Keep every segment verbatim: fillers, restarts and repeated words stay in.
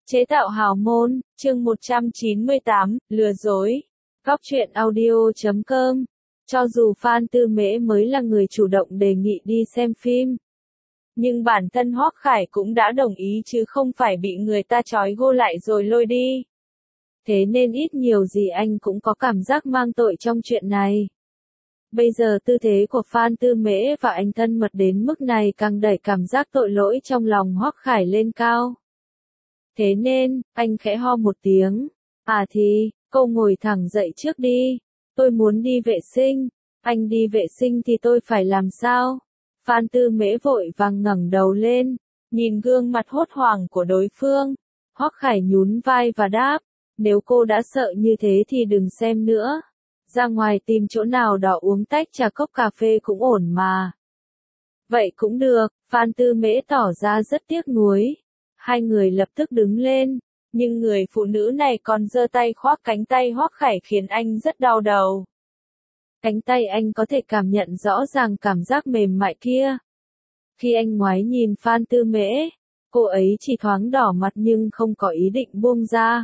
Chế tạo hào môn, chương một trăm chín mươi tám, lừa dối. Góc truyện audio chấm com. Cho dù Phan Tư Mễ mới là người chủ động đề nghị đi xem phim, nhưng bản thân Hoắc Khải cũng đã đồng ý chứ không phải bị người ta trói gô lại rồi lôi đi. Thế nên ít nhiều gì anh cũng có cảm giác mang tội trong chuyện này. Bây giờ tư thế của Phan Tư Mễ và anh thân mật đến mức này càng đẩy cảm giác tội lỗi trong lòng Hoắc Khải lên cao. Thế nên, anh khẽ ho một tiếng. À thì, cô ngồi thẳng dậy trước đi. Tôi muốn đi vệ sinh. Anh đi vệ sinh thì tôi phải làm sao? Phan Tư Mễ vội vàng ngẩng đầu lên, nhìn gương mặt hốt hoảng của đối phương. Hoắc Khải nhún vai và đáp, nếu cô đã sợ như thế thì đừng xem nữa. Ra ngoài tìm chỗ nào đó uống tách trà cốc cà phê cũng ổn mà. Vậy cũng được, Phan Tư Mễ tỏ ra rất tiếc nuối. Hai người lập tức đứng lên, nhưng người phụ nữ này còn giơ tay khoác cánh tay Hoắc Khải khiến anh rất đau đầu. Cánh tay anh có thể cảm nhận rõ ràng cảm giác mềm mại kia. Khi anh ngoái nhìn Phan Tư Mễ, cô ấy chỉ thoáng đỏ mặt nhưng không có ý định buông ra.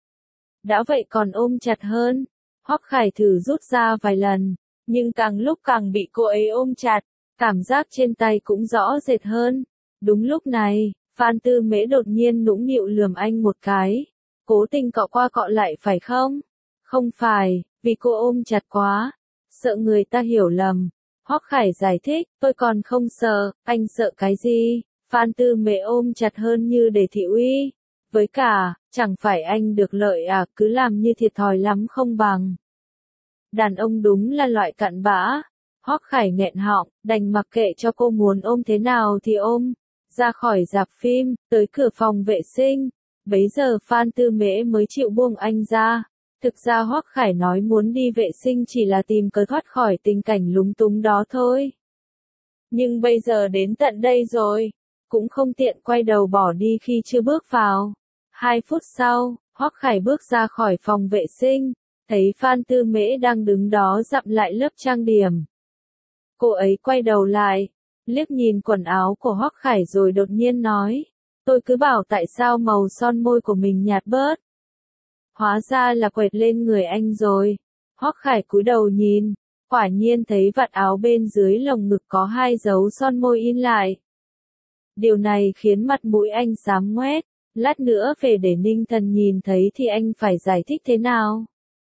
Đã vậy còn ôm chặt hơn. Hoắc Khải thử rút ra vài lần, nhưng càng lúc càng bị cô ấy ôm chặt, cảm giác trên tay cũng rõ rệt hơn. Đúng lúc này, Phan Tư Mễ đột nhiên nũng nịu lườm anh một cái. Cố tình cọ qua cọ lại phải không? Không phải, vì cô ôm chặt quá. Sợ người ta hiểu lầm. Hoắc Khải giải thích, tôi còn không sợ, anh sợ cái gì? Phan Tư Mễ ôm chặt hơn như để thị uy. Với cả, chẳng phải anh được lợi à, cứ làm như thiệt thòi lắm không bằng. Đàn ông đúng là loại cặn bã. Hoắc Khải nghẹn họng, đành mặc kệ cho cô muốn ôm thế nào thì ôm. Ra khỏi rạp phim, tới cửa phòng vệ sinh. Bấy giờ Phan Tư Mễ mới chịu buông anh ra. Thực ra Hoắc Khải nói muốn đi vệ sinh chỉ là tìm cớ thoát khỏi tình cảnh lúng túng đó thôi. Nhưng bây giờ đến tận đây rồi, cũng không tiện quay đầu bỏ đi khi chưa bước vào. Hai phút sau, Hoắc Khải bước ra khỏi phòng vệ sinh, thấy Phan Tư Mễ đang đứng đó dặm lại lớp trang điểm. Cô ấy quay đầu lại, liếc nhìn quần áo của Hoắc Khải rồi đột nhiên nói, tôi cứ bảo tại sao màu son môi của mình nhạt bớt. Hóa ra là quệt lên người anh rồi. Hoắc Khải cúi đầu nhìn, quả nhiên thấy vạt áo bên dưới lồng ngực có hai dấu son môi in lại. Điều này khiến mặt mũi anh xám ngoét, lát nữa về để Ninh Thần nhìn thấy thì anh phải giải thích thế nào.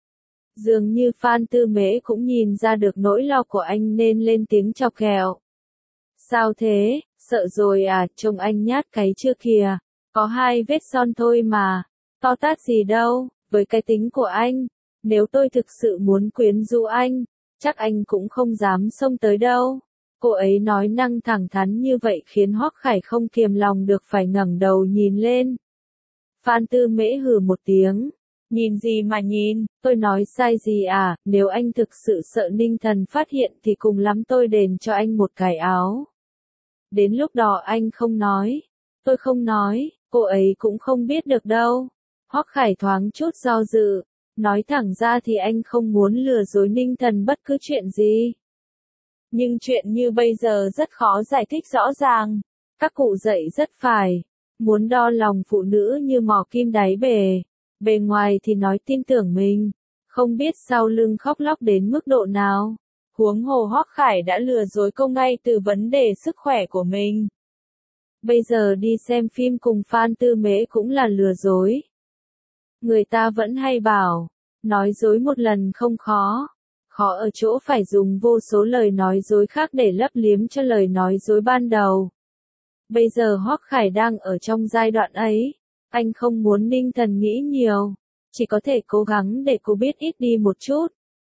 Dường như Phan Tư Mễ cũng nhìn ra được nỗi lo của anh nên lên tiếng chọc ghẹo. Sao thế, sợ rồi à, trông anh nhát cái chưa kìa, có hai vết son thôi mà, to tát gì đâu, với cái tính của anh, nếu tôi thực sự muốn quyến rũ anh, chắc anh cũng không dám xông tới đâu. Cô ấy nói năng thẳng thắn như vậy khiến Hoắc Khải không kiềm lòng được phải ngẩng đầu nhìn lên. Phan Tư Mễ hừ một tiếng. Nhìn gì mà nhìn, tôi nói sai gì à, nếu anh thực sự sợ Ninh Thần phát hiện thì cùng lắm tôi đền cho anh một cái áo. Đến lúc đó anh không nói, tôi không nói, cô ấy cũng không biết được đâu. Hoắc Khải thoáng chút do dự, nói thẳng ra thì anh không muốn lừa dối Ninh Thần bất cứ chuyện gì. Nhưng chuyện như bây giờ rất khó giải thích rõ ràng, các cụ dạy rất phải, muốn đo lòng phụ nữ như mò kim đáy bể. Bề ngoài thì nói tin tưởng mình, không biết sau lưng khóc lóc đến mức độ nào. Huống hồ Hoắc Khải đã lừa dối cô ngay từ vấn đề sức khỏe của mình. Bây giờ đi xem phim cùng Phan Tư Mễ cũng là lừa dối. Người ta vẫn hay bảo, nói dối một lần không khó. Khó ở chỗ phải dùng vô số lời nói dối khác để lấp liếm cho lời nói dối ban đầu. Bây giờ Hoắc Khải đang ở trong giai đoạn ấy. Anh không muốn Ninh Thần nghĩ nhiều, chỉ có thể cố gắng để cô biết ít đi một chút.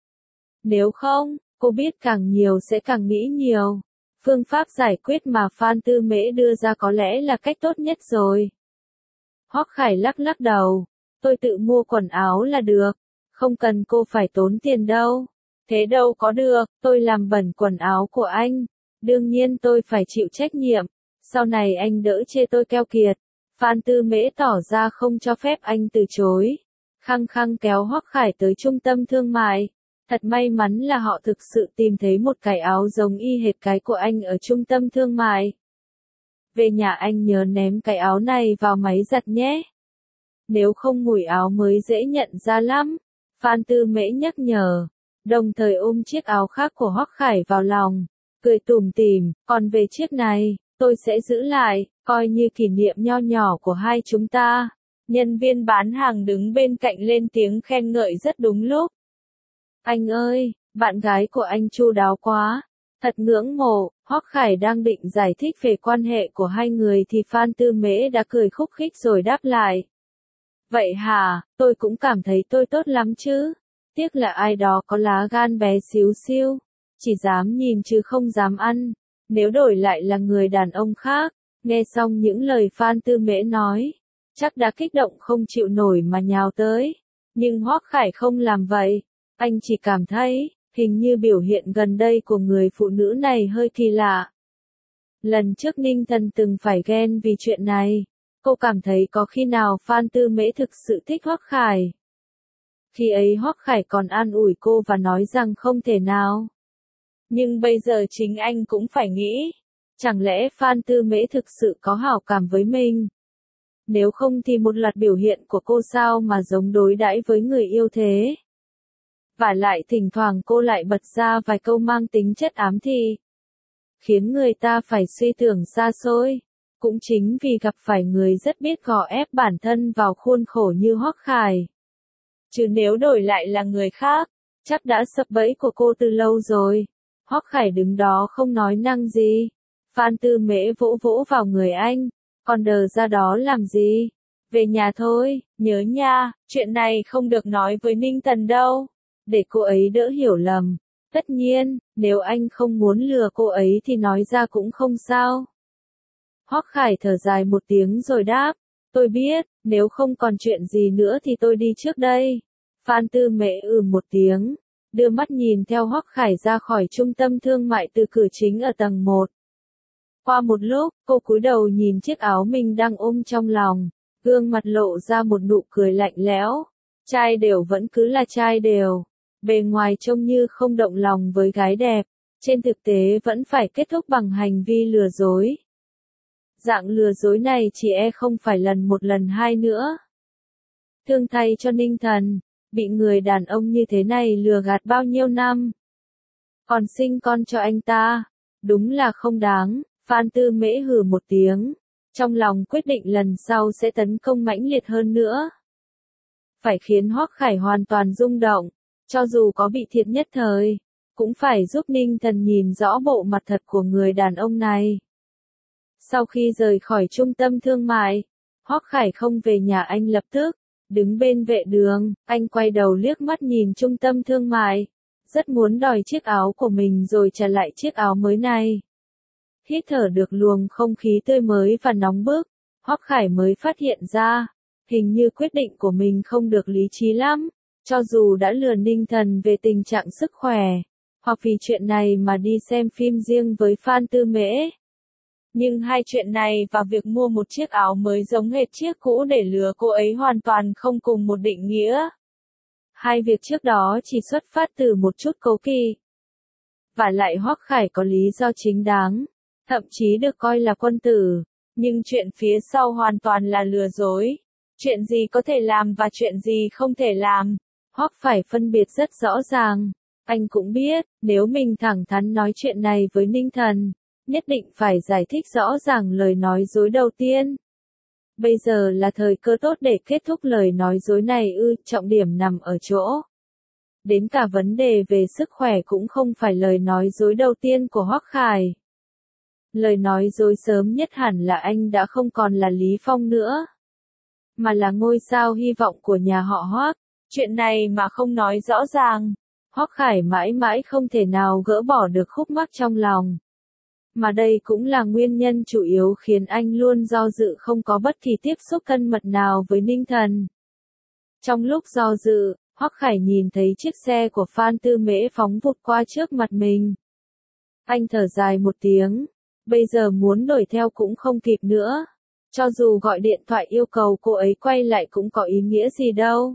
Nếu không, cô biết càng nhiều sẽ càng nghĩ nhiều. Phương pháp giải quyết mà Phan Tư Mễ đưa ra có lẽ là cách tốt nhất rồi. Hoắc Khải lắc lắc đầu, tôi tự mua quần áo là được, không cần cô phải tốn tiền đâu. Thế đâu có được, tôi làm bẩn quần áo của anh, đương nhiên tôi phải chịu trách nhiệm, sau này anh đỡ chê tôi keo kiệt. Phan Tư Mễ tỏ ra không cho phép anh từ chối. Khăng khăng kéo Hoắc Khải tới trung tâm thương mại. Thật may mắn là họ thực sự tìm thấy một cái áo giống y hệt cái của anh ở trung tâm thương mại. Về nhà anh nhớ ném cái áo này vào máy giặt nhé. nếu không mùi áo mới dễ nhận ra lắm. Phan Tư Mễ nhắc nhở, đồng thời ôm chiếc áo khác của Hoắc Khải vào lòng, cười tủm tỉm, còn về chiếc này, tôi sẽ giữ lại, coi như kỷ niệm nho nhỏ của hai chúng ta. Nhân viên bán hàng đứng bên cạnh lên tiếng khen ngợi rất đúng lúc. Anh ơi, bạn gái của anh chu đáo quá, thật ngưỡng mộ. Hoắc Khải đang định giải thích về quan hệ của hai người thì Phan Tư Mễ đã cười khúc khích rồi đáp lại. Vậy hả, tôi cũng cảm thấy tôi tốt lắm chứ. Tiếc là ai đó có lá gan bé xíu xiu, chỉ dám nhìn chứ không dám ăn. Nếu đổi lại là người đàn ông khác, nghe xong những lời Phan Tư Mễ nói, chắc đã kích động không chịu nổi mà nhào tới. Nhưng Hoắc Khải không làm vậy, anh chỉ cảm thấy, hình như biểu hiện gần đây của người phụ nữ này hơi kỳ lạ. Lần trước Ninh Thần từng phải ghen vì chuyện này, cô cảm thấy có khi nào Phan Tư Mễ thực sự thích Hoắc Khải. Khi ấy Hoắc Khải còn an ủi cô và nói rằng không thể nào. Nhưng bây giờ chính anh cũng phải nghĩ, chẳng lẽ Phan Tư Mễ thực sự có hảo cảm với mình? Nếu không thì một loạt biểu hiện của cô sao mà giống đối đãi với người yêu thế? Và lại thỉnh thoảng cô lại bật ra vài câu mang tính chất ám thị, khiến người ta phải suy tưởng xa xôi. Cũng chính vì gặp phải người rất biết gò ép bản thân vào khuôn khổ như Hoắc Khải. Chứ nếu đổi lại là người khác, chắc đã sập bẫy của cô từ lâu rồi. Hoắc Khải đứng đó không nói năng gì. Phan Tư Mễ vỗ vỗ vào người anh, còn đờ ra đó làm gì? Về nhà thôi, nhớ nha, chuyện này không được nói với Ninh Tần đâu, để cô ấy đỡ hiểu lầm. Tất nhiên, nếu anh không muốn lừa cô ấy thì nói ra cũng không sao. Hoắc Khải thở dài một tiếng rồi đáp, tôi biết, nếu không còn chuyện gì nữa thì tôi đi trước đây. Phan Tư Mễ ừ một tiếng, đưa mắt nhìn theo Hoắc Khải ra khỏi trung tâm thương mại từ cửa chính ở tầng một. Qua một lúc, cô cúi đầu nhìn chiếc áo mình đang ôm trong lòng, gương mặt lộ ra một nụ cười lạnh lẽo. Trai đều vẫn cứ là trai đều, bề ngoài trông như không động lòng với gái đẹp, trên thực tế vẫn phải kết thúc bằng hành vi lừa dối. Dạng lừa dối này chỉ e không phải lần một lần hai nữa. Thương thay cho Ninh Thần, bị người đàn ông như thế này lừa gạt bao nhiêu năm. Còn sinh con cho anh ta, đúng là không đáng. Phan Tư Mễ hừ một tiếng, trong lòng quyết định lần sau sẽ tấn công mãnh liệt hơn nữa. Phải khiến Hoắc Khải hoàn toàn rung động, cho dù có bị thiệt nhất thời, cũng phải giúp Ninh Thần nhìn rõ bộ mặt thật của người đàn ông này. Sau khi rời khỏi trung tâm thương mại, Hoắc Khải không về nhà anh lập tức, đứng bên vệ đường, anh quay đầu liếc mắt nhìn trung tâm thương mại, rất muốn đòi chiếc áo của mình rồi trả lại chiếc áo mới này. Hít thở được luồng không khí tươi mới và nóng bức, Hoắc Khải mới phát hiện ra, hình như quyết định của mình không được lý trí lắm, cho dù đã lừa Ninh Thần về tình trạng sức khỏe, hoặc vì chuyện này mà đi xem phim riêng với Phan Tư Mễ. Nhưng hai chuyện này và việc mua một chiếc áo mới giống hệt chiếc cũ để lừa cô ấy hoàn toàn không cùng một định nghĩa. Hai việc trước đó chỉ xuất phát từ một chút cố kỵ. Và lại Hoắc Khải có lý do chính đáng, thậm chí được coi là quân tử, nhưng chuyện phía sau hoàn toàn là lừa dối. Chuyện gì có thể làm và chuyện gì không thể làm, Hoắc phải phân biệt rất rõ ràng. Anh cũng biết, nếu mình thẳng thắn nói chuyện này với Ninh Thần, nhất định phải giải thích rõ ràng lời nói dối đầu tiên. Bây giờ là thời cơ tốt để kết thúc lời nói dối này ư, trọng điểm nằm ở chỗ. Đến cả vấn đề về sức khỏe cũng không phải lời nói dối đầu tiên của Hoắc Khải. Lời nói dối sớm nhất hẳn là anh đã không còn là Lý Phong nữa, mà là ngôi sao hy vọng của nhà họ Hoắc. Chuyện này mà không nói rõ ràng, Hoắc Khải mãi mãi không thể nào gỡ bỏ được khúc mắc trong lòng. Mà đây cũng là nguyên nhân chủ yếu khiến anh luôn do dự không có bất kỳ tiếp xúc thân mật nào với Ninh Thần. Trong lúc do dự, Hoắc Khải nhìn thấy chiếc xe của Phan Tư Mễ phóng vụt qua trước mặt mình. Anh thở dài một tiếng, bây giờ muốn đuổi theo cũng không kịp nữa. Cho dù gọi điện thoại yêu cầu cô ấy quay lại cũng có ý nghĩa gì đâu.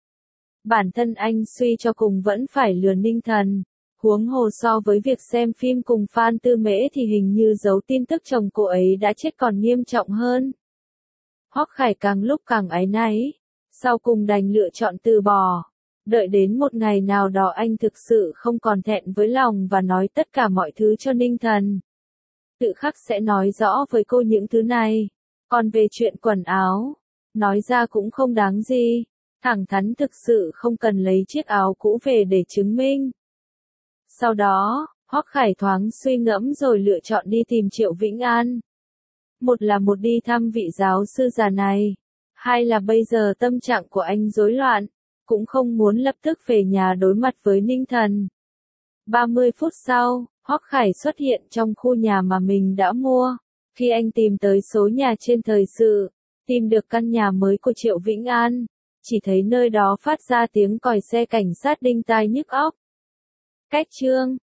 Bản thân anh suy cho cùng vẫn phải lừa Ninh Thần. Huống hồ so với việc xem phim cùng Phan Tư Mễ thì hình như giấu tin tức chồng cô ấy đã chết còn nghiêm trọng hơn. Hoắc Khải càng lúc càng áy náy, Sau cùng đành lựa chọn từ bỏ. Đợi đến một ngày nào đó anh thực sự không còn thẹn với lòng và nói tất cả mọi thứ cho Ninh Thần. Tự khắc sẽ nói rõ với cô những thứ này. Còn về chuyện quần áo, nói ra cũng không đáng gì. Thẳng thắn thực sự không cần lấy chiếc áo cũ về để chứng minh. Sau đó, Hoắc Khải thoáng suy ngẫm rồi lựa chọn đi tìm Triệu Vĩnh An. Một là một đi thăm vị giáo sư già này. Hai là bây giờ tâm trạng của anh rối loạn. Cũng không muốn lập tức về nhà đối mặt với Ninh Thần. ba mươi phút sau, Hoắc Khải xuất hiện trong khu nhà mà mình đã mua. Khi anh tìm tới số nhà trên thời sự, tìm được căn nhà mới của Triệu Vĩnh An, chỉ thấy nơi đó phát ra tiếng còi xe cảnh sát đinh tai nhức óc. Cách chương